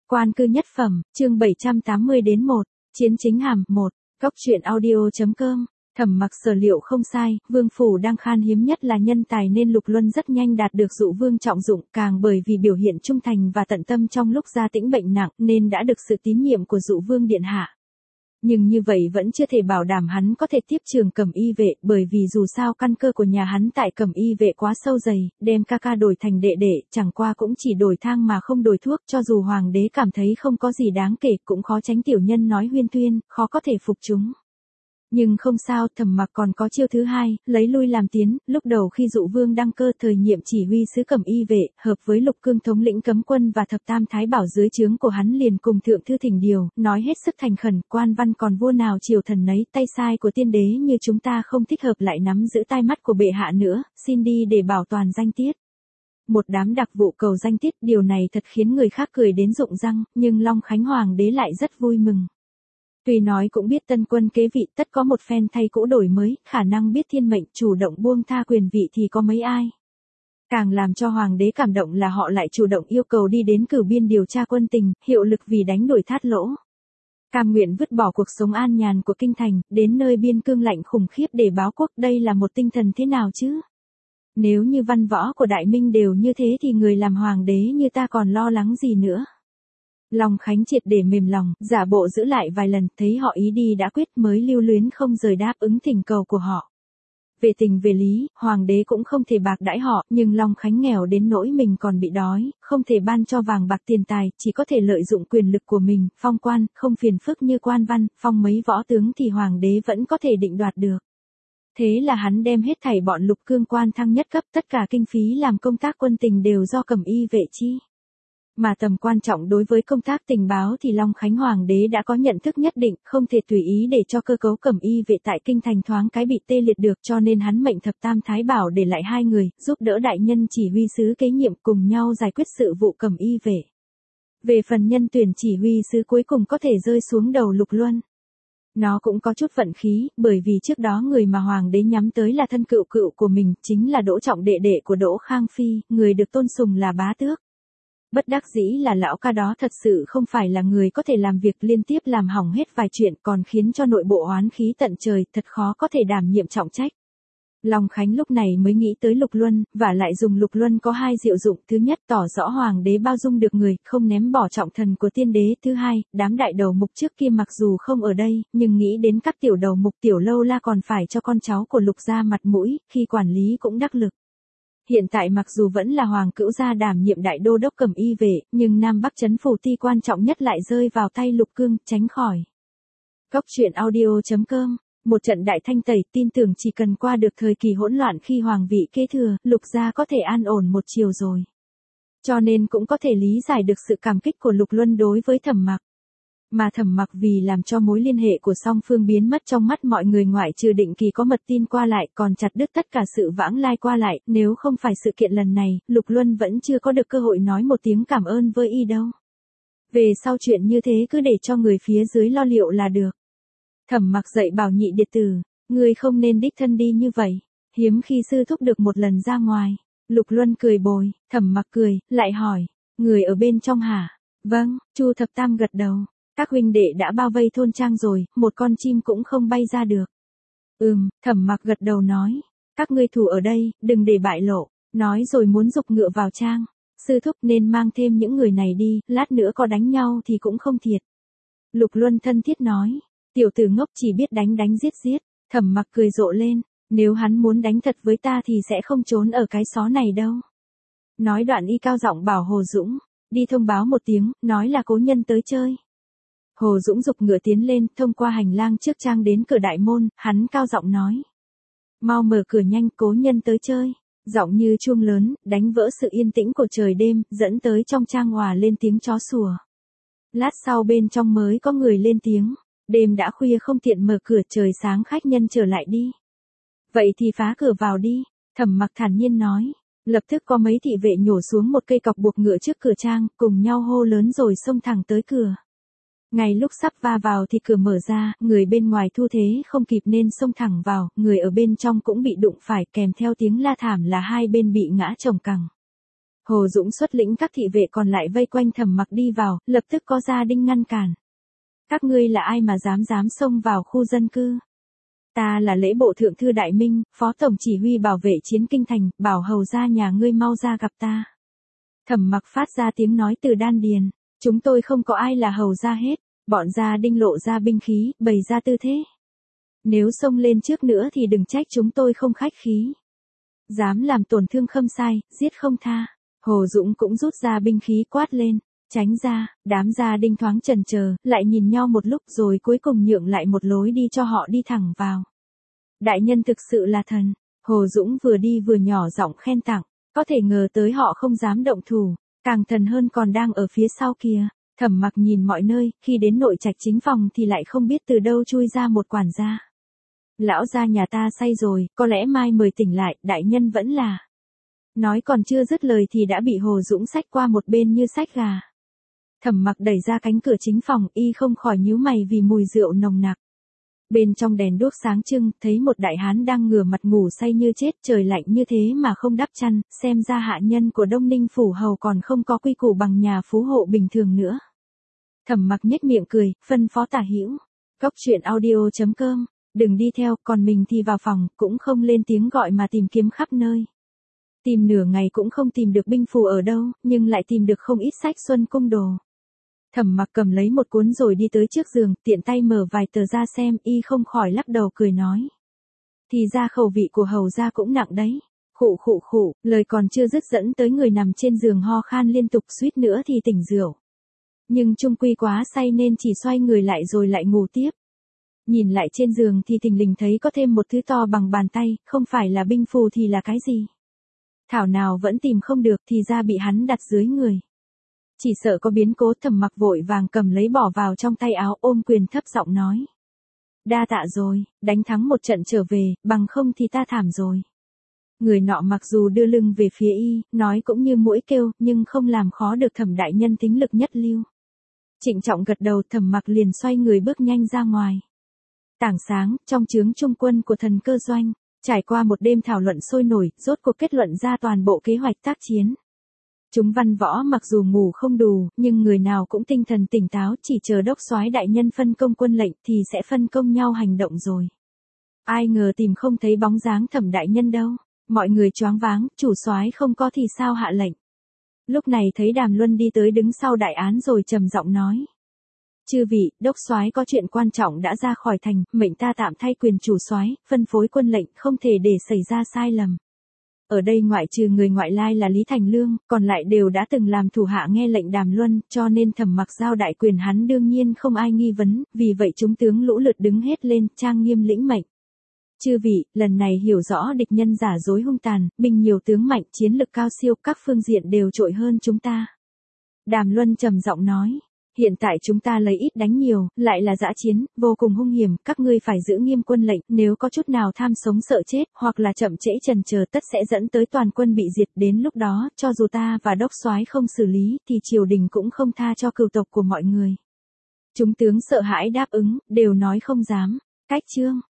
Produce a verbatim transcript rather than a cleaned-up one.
Quan cư nhất phẩm, chương bảy trăm tám mươi đến một, Chiến chính hàm, một, Góc truyện audio.com. Thẩm Mặc sở liệu không sai, vương phủ đang khan hiếm nhất là nhân tài nên Lục Luân rất nhanh đạt được dụ vương trọng dụng, càng bởi vì biểu hiện trung thành và tận tâm trong lúc Gia Tĩnh bệnh nặng nên đã được sự tín nhiệm của dụ vương điện hạ. Nhưng như vậy vẫn chưa thể bảo đảm hắn có thể tiếp trường Cẩm Y vệ, bởi vì dù sao căn cơ của nhà hắn tại Cẩm Y vệ quá sâu dày, đem ca ca đổi thành đệ đệ, chẳng qua cũng chỉ đổi thang mà không đổi thuốc, cho dù hoàng đế cảm thấy không có gì đáng kể cũng khó tránh tiểu nhân nói huyên thuyên, khó có thể phục chúng. Nhưng không sao, Thẩm Mặc còn có chiêu thứ hai, lấy lui làm tiến, lúc đầu khi dụ vương đăng cơ thời nhiệm chỉ huy sứ Cẩm Y vệ, hợp với Lục Cương thống lĩnh cấm quân và thập tam thái bảo dưới trướng của hắn liền cùng thượng thư thỉnh điều, nói hết sức thành khẩn, quan văn còn vua nào triều thần nấy, tay sai của tiên đế như chúng ta không thích hợp lại nắm giữ tai mắt của bệ hạ nữa, xin đi để bảo toàn danh tiết. Một đám đặc vụ cầu danh tiết, điều này thật khiến người khác cười đến rụng răng, nhưng Long Khánh Hoàng đế lại rất vui mừng. Tuy nói cũng biết tân quân kế vị tất có một phen thay cũ đổi mới, khả năng biết thiên mệnh chủ động buông tha quyền vị thì có mấy ai. Càng làm cho hoàng đế cảm động là họ lại chủ động yêu cầu đi đến cửu biên điều tra quân tình, hiệu lực vì đánh đuổi thát lỗ. Cam nguyện vứt bỏ cuộc sống an nhàn của kinh thành, đến nơi biên cương lạnh khủng khiếp để báo quốc, đây là một tinh thần thế nào chứ? Nếu như văn võ của Đại Minh đều như thế thì người làm hoàng đế như ta còn lo lắng gì nữa? Long Khánh triệt để mềm lòng, giả bộ giữ lại vài lần, thấy họ ý đi đã quyết mới lưu luyến không rời đáp ứng thỉnh cầu của họ. Về tình về lý, hoàng đế cũng không thể bạc đãi họ, nhưng Long Khánh nghèo đến nỗi mình còn bị đói, không thể ban cho vàng bạc tiền tài, chỉ có thể lợi dụng quyền lực của mình, phong quan, không phiền phức như quan văn, phong mấy võ tướng thì hoàng đế vẫn có thể định đoạt được. Thế là hắn đem hết thảy bọn Lục Cương quan thăng nhất cấp, tất cả kinh phí làm công tác quân tình đều do Cẩm Y vệ chi. Mà tầm quan trọng đối với công tác tình báo thì Long Khánh Hoàng đế đã có nhận thức nhất định, không thể tùy ý để cho cơ cấu Cẩm Y vệ tại kinh thành thoáng cái bị tê liệt được, cho nên hắn mệnh thập tam thái bảo để lại hai người, giúp đỡ đại nhân chỉ huy sứ kế nhiệm cùng nhau giải quyết sự vụ Cẩm Y vệ. Về phần nhân tuyển chỉ huy sứ cuối cùng có thể rơi xuống đầu Lục Luân. Nó cũng có chút vận khí, bởi vì trước đó người mà hoàng đế nhắm tới là thân cựu cựu của mình, chính là Đỗ Trọng đệ đệ của Đỗ Khang Phi, người được tôn sùng là bá tước. Bất đắc dĩ là lão ca đó thật sự không phải là người có thể làm việc liên tiếp làm hỏng hết vài chuyện, còn khiến cho nội bộ oán khí tận trời, thật khó có thể đảm nhiệm trọng trách. Long Khánh lúc này mới nghĩ tới Lục Luân, và lại dùng Lục Luân có hai diệu dụng, thứ nhất tỏ rõ hoàng đế bao dung được người, không ném bỏ trọng thần của tiên đế, thứ hai, đám đại đầu mục trước kia mặc dù không ở đây, nhưng nghĩ đến các tiểu đầu mục tiểu lâu la còn phải cho con cháu của Lục gia mặt mũi, khi quản lý cũng đắc lực. Hiện tại mặc dù vẫn là hoàng cữu gia đảm nhiệm đại đô đốc Cẩm Y vệ, nhưng Nam Bắc trấn phủ ti quan trọng nhất lại rơi vào tay Lục Cương, tránh khỏi. Góc truyện audio.com. Một trận đại thanh tẩy, tin tưởng chỉ cần qua được thời kỳ hỗn loạn khi hoàng vị kế thừa, Lục gia có thể an ổn một chiều rồi. Cho nên cũng có thể lý giải được sự cảm kích của Lục Luân đối với Thẩm Mặc. Mà Thẩm Mặc vì làm cho mối liên hệ của song phương biến mất trong mắt mọi người ngoại trừ định kỳ có mật tin qua lại, còn chặt đứt tất cả sự vãng lai qua lại, nếu không phải sự kiện lần này, Lục Luân vẫn chưa có được cơ hội nói một tiếng cảm ơn với y đâu. Về sau chuyện như thế cứ để cho người phía dưới lo liệu là được. Thẩm Mặc dạy bảo nhị điệt tử, ngươi không nên đích thân đi như vậy, hiếm khi sư thúc được một lần ra ngoài. Lục Luân cười bồi, Thẩm Mặc cười, lại hỏi, người ở bên trong hả? Vâng, Chu Thập Tam gật đầu. Các huynh đệ đã bao vây thôn trang rồi, một con chim cũng không bay ra được. Ừm, Thẩm Mặc gật đầu nói, các ngươi thủ ở đây, đừng để bại lộ, nói rồi muốn giục ngựa vào trang. Sư thúc nên mang thêm những người này đi, lát nữa có đánh nhau thì cũng không thiệt. Lục Luân thân thiết nói, tiểu tử ngốc chỉ biết đánh đánh giết giết. Thẩm Mặc cười rộ lên, nếu hắn muốn đánh thật với ta thì sẽ không trốn ở cái xó này đâu. Nói đoạn y cao giọng bảo Hồ Dũng, đi thông báo một tiếng, nói là cố nhân tới chơi. Hồ Dũng giục ngựa tiến lên, thông qua hành lang trước trang đến cửa đại môn, hắn cao giọng nói. Mau mở cửa nhanh, cố nhân tới chơi. Giọng như chuông lớn, đánh vỡ sự yên tĩnh của trời đêm, dẫn tới trong trang hòa lên tiếng chó sủa. Lát sau bên trong mới có người lên tiếng. Đêm đã khuya không tiện mở cửa, trời sáng khách nhân trở lại đi. Vậy thì phá cửa vào đi, Thẩm Mặc thản nhiên nói. Lập tức có mấy thị vệ nhổ xuống một cây cọc buộc ngựa trước cửa trang, cùng nhau hô lớn rồi xông thẳng tới cửa. Ngay lúc sắp va vào thì cửa mở ra, người bên ngoài thu thế không kịp nên xông thẳng vào, người ở bên trong cũng bị đụng phải, kèm theo tiếng la thảm là hai bên bị ngã chồng cẳng. Hồ Dũng xuất lĩnh các thị vệ còn lại vây quanh Thẩm Mặc đi vào, lập tức có gia đình ngăn cản. Các ngươi là ai mà dám dám xông vào khu dân cư? Ta là lễ bộ thượng thư Đại Minh, phó tổng chỉ huy bảo vệ chiến kinh thành, bảo hầu ra nhà ngươi mau ra gặp ta. Thẩm Mặc phát ra tiếng nói từ đan điền. Chúng tôi không có ai là hầu ra hết. Bọn gia đinh lộ ra binh khí, bày ra tư thế. Nếu xông lên trước nữa thì đừng trách chúng tôi không khách khí. Dám làm tổn thương Khâm Sai, giết không tha. Hồ Dũng cũng rút ra binh khí quát lên. Tránh ra, đám gia đinh thoáng chần chờ, lại nhìn nhau một lúc rồi cuối cùng nhượng lại một lối đi cho họ đi thẳng vào. Đại nhân thực sự là thần. Hồ Dũng vừa đi vừa nhỏ giọng khen tặng. Có thể ngờ tới họ không dám động thủ. Càng thần hơn còn đang ở phía sau kia. Thẩm Mặc nhìn mọi nơi, khi đến nội trạch chính phòng thì lại không biết từ đâu chui ra một quản gia. Lão gia nhà ta say rồi, có lẽ mai mời tỉnh lại, đại nhân vẫn là. Nói còn chưa dứt lời thì đã bị Hồ Dũng xách qua một bên như xách gà. Thẩm Mặc đẩy ra cánh cửa chính phòng, y không khỏi nhíu mày vì mùi rượu nồng nặc. Bên trong đèn đuốc sáng trưng, thấy một đại hán đang ngửa mặt ngủ say như chết, trời lạnh như thế mà không đắp chăn, xem ra hạ nhân của Đông Ninh phủ hầu còn không có quy củ bằng nhà phú hộ bình thường nữa. Thẩm Mặc nhếch miệng cười, phân phó Tả Hữu, Cốc truyện audio chấm com, đừng đi theo, còn mình thì vào phòng, cũng không lên tiếng gọi mà tìm kiếm khắp nơi. Tìm nửa ngày cũng không tìm được binh phù ở đâu, nhưng lại tìm được không ít sách Xuân Cung đồ. Thẩm Mặc cầm lấy một cuốn rồi đi tới trước giường, tiện tay mở vài tờ ra xem, y không khỏi lắc đầu cười nói. Thì ra khẩu vị của hầu gia cũng nặng đấy. Khụ khụ khụ, lời còn chưa dứt dẫn tới người nằm trên giường ho khan liên tục, suýt nữa thì tỉnh rượu. Nhưng chung quy quá say nên chỉ xoay người lại rồi lại ngủ tiếp. Nhìn lại trên giường thì thình lình thấy có thêm một thứ to bằng bàn tay, không phải là binh phù thì là cái gì. Thảo nào vẫn tìm không được thì ra bị hắn đặt dưới người. Chỉ sợ có biến cố, Thẩm Mặc vội vàng cầm lấy bỏ vào trong tay áo, ôm quyền thấp giọng nói. Đa tạ rồi, đánh thắng một trận trở về, bằng không thì ta thảm rồi. Người nọ mặc dù đưa lưng về phía y, nói cũng như mũi kêu, nhưng không làm khó được Thẩm đại nhân tính lực nhất lưu. Trịnh trọng gật đầu, Thẩm Mặc liền xoay người bước nhanh ra ngoài. Tảng sáng, trong trướng trung quân của Thần Cơ Doanh, trải qua một đêm thảo luận sôi nổi, rốt cuộc kết luận ra toàn bộ kế hoạch tác chiến. Chúng văn võ mặc dù ngủ không đủ, nhưng người nào cũng tinh thần tỉnh táo, chỉ chờ đốc soái đại nhân phân công quân lệnh thì sẽ phân công nhau hành động rồi. Ai ngờ tìm không thấy bóng dáng Thẩm đại nhân đâu, mọi người choáng váng, chủ soái không có thì sao hạ lệnh. Lúc này thấy Đàm Luân đi tới đứng sau đại án rồi trầm giọng nói. Chư vị, đốc soái có chuyện quan trọng đã ra khỏi thành, mệnh ta tạm thay quyền chủ soái, phân phối quân lệnh, không thể để xảy ra sai lầm. Ở đây ngoại trừ người ngoại lai là Lý Thành Lương, còn lại đều đã từng làm thủ hạ nghe lệnh Đàm Luân, cho nên Thẩm Mặc giao đại quyền hắn đương nhiên không ai nghi vấn, vì vậy chúng tướng lũ lượt đứng hết lên, trang nghiêm lĩnh mệnh. Chư vị, lần này hiểu rõ địch nhân giả dối hung tàn, binh nhiều tướng mạnh, chiến lực cao siêu, các phương diện đều trội hơn chúng ta. Đàm Luân trầm giọng nói. Hiện tại chúng ta lấy ít đánh nhiều, lại là dã chiến, vô cùng hung hiểm, các ngươi phải giữ nghiêm quân lệnh, nếu có chút nào tham sống sợ chết, hoặc là chậm trễ chần chờ tất sẽ dẫn tới toàn quân bị diệt, đến lúc đó, cho dù ta và đốc soái không xử lý, thì triều đình cũng không tha cho cừu tộc của mọi người. Chúng tướng sợ hãi đáp ứng, đều nói không dám. Cách chương